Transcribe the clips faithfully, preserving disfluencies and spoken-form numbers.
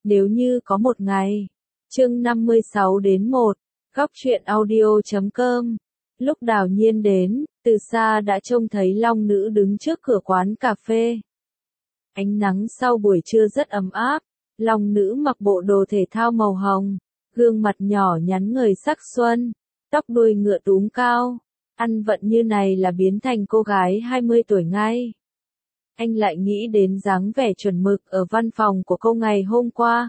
Nếu như có một ngày. Chương năm mươi sáu đến một. Góc truyện audio chấm com. Lúc Đào Nhiên đến, từ xa đã trông thấy Long Nữ đứng trước cửa quán cà phê. Ánh nắng sau buổi trưa rất ấm áp. Long Nữ mặc bộ đồ thể thao màu hồng, gương mặt nhỏ nhắn người sắc xuân, tóc đuôi ngựa túm cao. Ăn vận như này là biến thành cô gái hai mươi tuổi ngay. Anh lại nghĩ đến dáng vẻ chuẩn mực ở văn phòng của cô ngày hôm qua.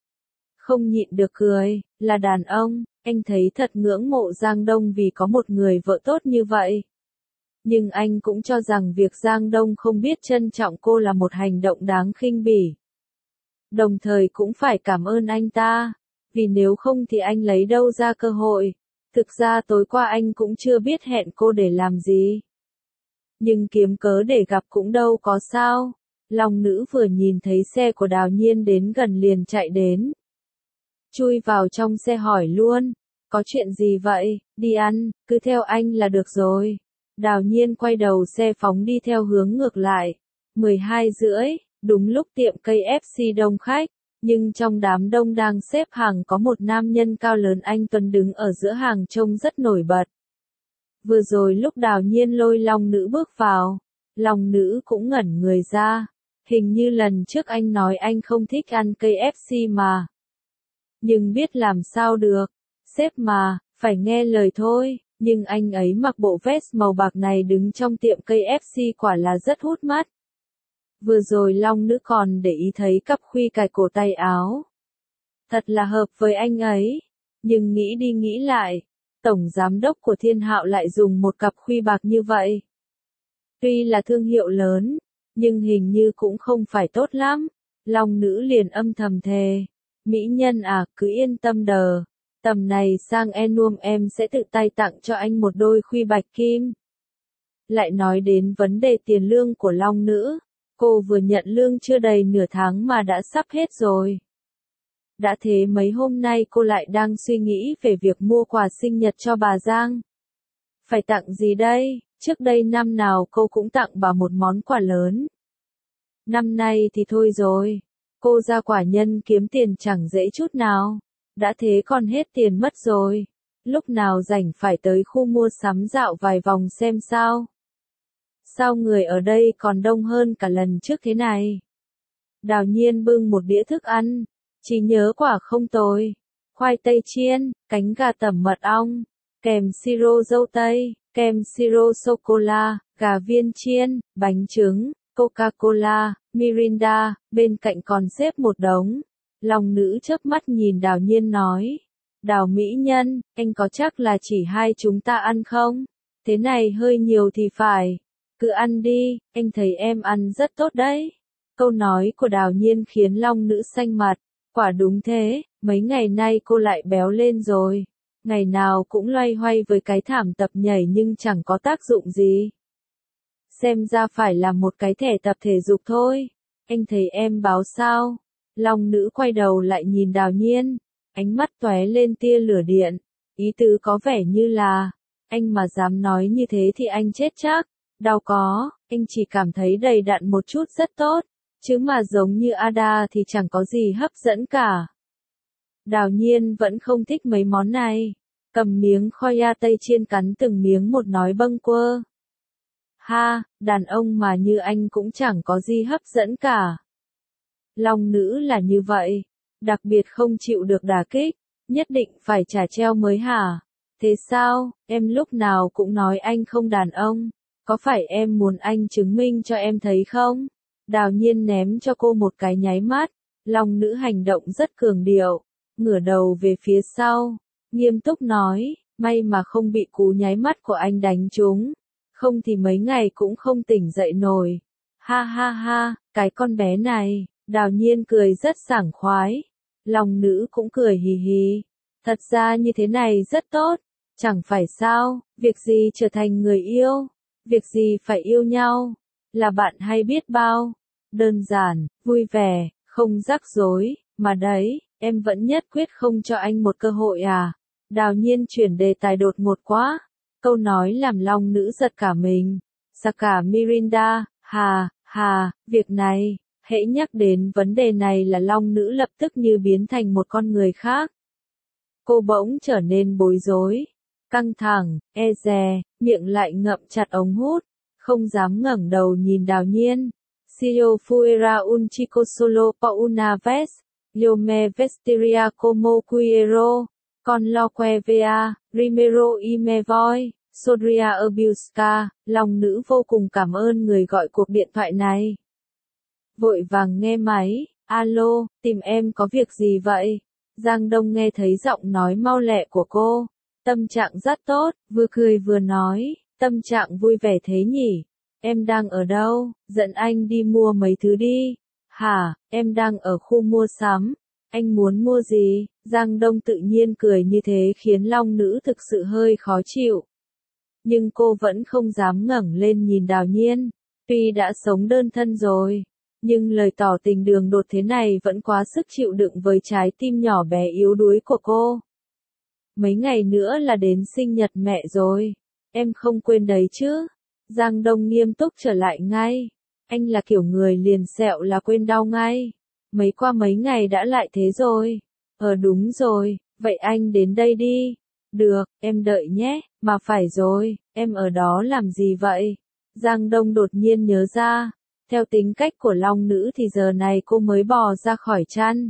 Không nhịn được cười, là đàn ông, anh thấy thật ngưỡng mộ Giang Đông vì có một người vợ tốt như vậy. Nhưng anh cũng cho rằng việc Giang Đông không biết trân trọng cô là một hành động đáng khinh bỉ. Đồng thời cũng phải cảm ơn anh ta, vì nếu không thì anh lấy đâu ra cơ hội. Thực ra tối qua anh cũng chưa biết hẹn cô để làm gì. Nhưng kiếm cớ để gặp cũng đâu có sao. Long Nữ vừa nhìn thấy xe của Đào Nhiên đến gần liền chạy đến. Chui vào trong xe hỏi luôn, có chuyện gì vậy, đi ăn, cứ theo anh là được rồi. Đào Nhiên quay đầu xe phóng đi theo hướng ngược lại. mười hai rưỡi, đúng lúc tiệm ca ép xê đông khách. Nhưng trong đám đông đang xếp hàng có một nam nhân cao lớn anh Tuấn đứng ở giữa hàng trông rất nổi bật. Vừa rồi lúc Đào Nhiên lôi Long Nữ bước vào, Long Nữ cũng ngẩn người ra. Hình như lần trước anh nói anh không thích ăn ca ép xê mà. Nhưng biết làm sao được, sếp mà, phải nghe lời thôi. Nhưng anh ấy mặc bộ vest màu bạc này đứng trong tiệm ca ép xê quả là rất hút mắt. Vừa rồi Long Nữ còn để ý thấy cặp khuy cài cổ tay áo. Thật là hợp với anh ấy. Nhưng nghĩ đi nghĩ lại, tổng giám đốc của Thiên Hạo lại dùng một cặp khuy bạc như vậy. Tuy là thương hiệu lớn, nhưng hình như cũng không phải tốt lắm. Long Nữ liền âm thầm thề. Mỹ nhân à, cứ yên tâm đờ. Tầm này sang Enuom em sẽ tự tay tặng cho anh một đôi khuy bạch kim. Lại nói đến vấn đề tiền lương của Long Nữ. Cô vừa nhận lương chưa đầy nửa tháng mà đã sắp hết rồi. Đã thế mấy hôm nay cô lại đang suy nghĩ về việc mua quà sinh nhật cho bà Giang. Phải tặng gì đây? Trước đây năm nào cô cũng tặng bà một món quà lớn. Năm nay thì thôi rồi. Cô ra quả nhân kiếm tiền chẳng dễ chút nào. Đã thế còn hết tiền mất rồi. Lúc nào rảnh phải tới khu mua sắm dạo vài vòng xem sao. Sao người ở đây còn đông hơn cả lần trước thế này? Đào Nhiên bưng một đĩa thức ăn. Chỉ nhớ quả không tồi. Khoai tây chiên, cánh gà tẩm mật ong, kèm siro dâu tây, kem siro sô-cô-la, gà viên chiên, bánh trứng, Coca-Cola, Mirinda, bên cạnh còn xếp một đống. Long Nữ chớp mắt nhìn Đào Nhiên nói. Đào mỹ nhân, anh có chắc là chỉ hai chúng ta ăn không? Thế này hơi nhiều thì phải. Cứ ăn đi, anh thấy em ăn rất tốt đấy. Câu nói của Đào Nhiên khiến Long Nữ xanh mặt. Quả đúng thế, mấy ngày nay cô lại béo lên rồi. Ngày nào cũng loay hoay với cái thảm tập nhảy nhưng chẳng có tác dụng gì. Xem ra phải là một cái thẻ tập thể dục thôi. Anh thấy em báo sao? Long Nữ quay đầu lại nhìn Đào Nhiên. Ánh mắt tóe lên tia lửa điện. Ý tứ có vẻ như là, anh mà dám nói như thế thì anh chết chắc. Đâu có, anh chỉ cảm thấy đầy đặn một chút rất tốt. Chứ mà giống như Ada thì chẳng có gì hấp dẫn cả. Đào Nhiên vẫn không thích mấy món này. Cầm miếng khoai ya tây chiên cắn từng miếng một nói bâng quơ. Ha, đàn ông mà như anh cũng chẳng có gì hấp dẫn cả. Long Nữ là như vậy. Đặc biệt không chịu được đả kích. Nhất định phải trả treo mới hả? Thế sao, em lúc nào cũng nói anh không đàn ông. Có phải em muốn anh chứng minh cho em thấy không? Đào Nhiên ném cho cô một cái nháy mắt. Long Nữ hành động rất cường điệu. Ngửa đầu về phía sau. Nghiêm túc nói, may mà không bị cú nháy mắt của anh đánh trúng. Không thì mấy ngày cũng không tỉnh dậy nổi. Ha ha ha, cái con bé này. Đào Nhiên cười rất sảng khoái. Long Nữ cũng cười hì hì. Thật ra như thế này rất tốt. Chẳng phải sao, việc gì trở thành người yêu. Việc gì phải yêu nhau. Là bạn hay biết bao. Đơn giản, vui vẻ, không rắc rối. Mà đấy, em vẫn nhất quyết không cho anh một cơ hội à. Đào Nhiên chuyển đề tài đột ngột quá. Câu nói làm Long Nữ giật cả mình. Saka Mirinda, hà, hà, việc này, Hễ nhắc đến vấn đề này là Long nữ lập tức như biến thành một con người khác. Cô bỗng trở nên bối rối, căng thẳng, e dè, miệng lại ngậm chặt ống hút, không dám ngẩng đầu nhìn Đào Nhiên. Si yo fuera un chico solo por una vez, yo me vestiría como quiero, con lo que vea, primero y me voy, Sodria ở Busca. Long nữ vô cùng cảm ơn người gọi cuộc điện thoại này. Vội vàng nghe máy, alo, tìm em có việc gì vậy? Giang Đông nghe thấy giọng nói mau lẹ của cô, tâm trạng rất tốt, vừa cười vừa nói, tâm trạng vui vẻ thế nhỉ? Em đang ở đâu? Dẫn anh đi mua mấy thứ đi. Hả, em đang ở khu mua sắm. Anh muốn mua gì? Giang Đông tự nhiên cười như thế khiến Long nữ thực sự hơi khó chịu. Nhưng cô vẫn không dám ngẩng lên nhìn Đào Nhiên. Tuy đã sống đơn thân rồi, nhưng lời tỏ tình đường đột thế này vẫn quá sức chịu đựng với trái tim nhỏ bé yếu đuối của cô. Mấy ngày nữa là đến sinh nhật mẹ rồi. Em không quên đấy chứ? Giang Đông nghiêm túc trở lại ngay. Anh là kiểu người liền sẹo là quên đau ngay. Mấy qua mấy ngày đã lại thế rồi. Ờ đúng rồi, vậy anh đến đây đi. Được, em đợi nhé, mà phải rồi, em ở đó làm gì vậy? Giang Đông đột nhiên nhớ ra. Theo tính cách của Long nữ thì giờ này cô mới bò ra khỏi chăn.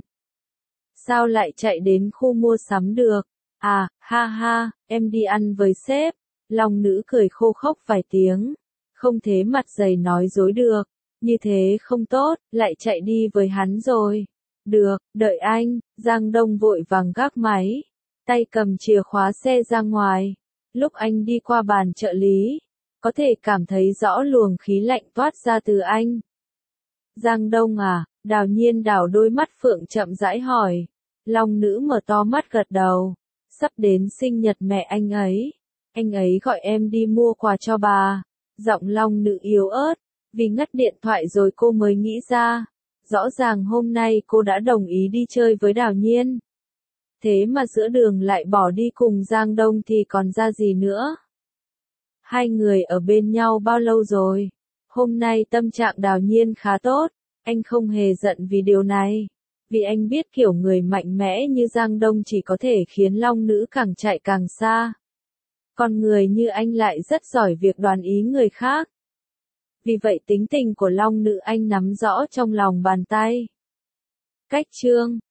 Sao lại chạy đến khu mua sắm được? À, ha ha, em đi ăn với sếp. Long nữ cười khô khốc vài tiếng. Không thế mặt dày nói dối được. Như thế không tốt, lại chạy đi với hắn rồi. Được, đợi anh. Giang Đông vội vàng gác máy. Tay cầm chìa khóa xe ra ngoài. Lúc anh đi qua bàn trợ lý, có thể cảm thấy rõ luồng khí lạnh toát ra từ anh. Giang Đông à? Đào Nhiên đảo đôi mắt phượng chậm rãi hỏi. Long nữ mở to mắt gật đầu. Sắp đến sinh nhật mẹ anh ấy. Anh ấy gọi em đi mua quà cho bà. Giọng Long nữ yếu ớt. Vì ngắt điện thoại rồi cô mới nghĩ ra. Rõ ràng hôm nay cô đã đồng ý đi chơi với Đào Nhiên. Thế mà giữa đường lại bỏ đi cùng Giang Đông thì còn ra gì nữa? Hai người ở bên nhau bao lâu rồi? Hôm nay tâm trạng Đào Nhiên khá tốt. Anh không hề giận vì điều này. Vì anh biết kiểu người mạnh mẽ như Giang Đông chỉ có thể khiến Long nữ càng chạy càng xa. Còn người như anh lại rất giỏi việc đoán ý người khác. Vì vậy tính tình của Long nữ anh nắm rõ trong lòng bàn tay. Cách chương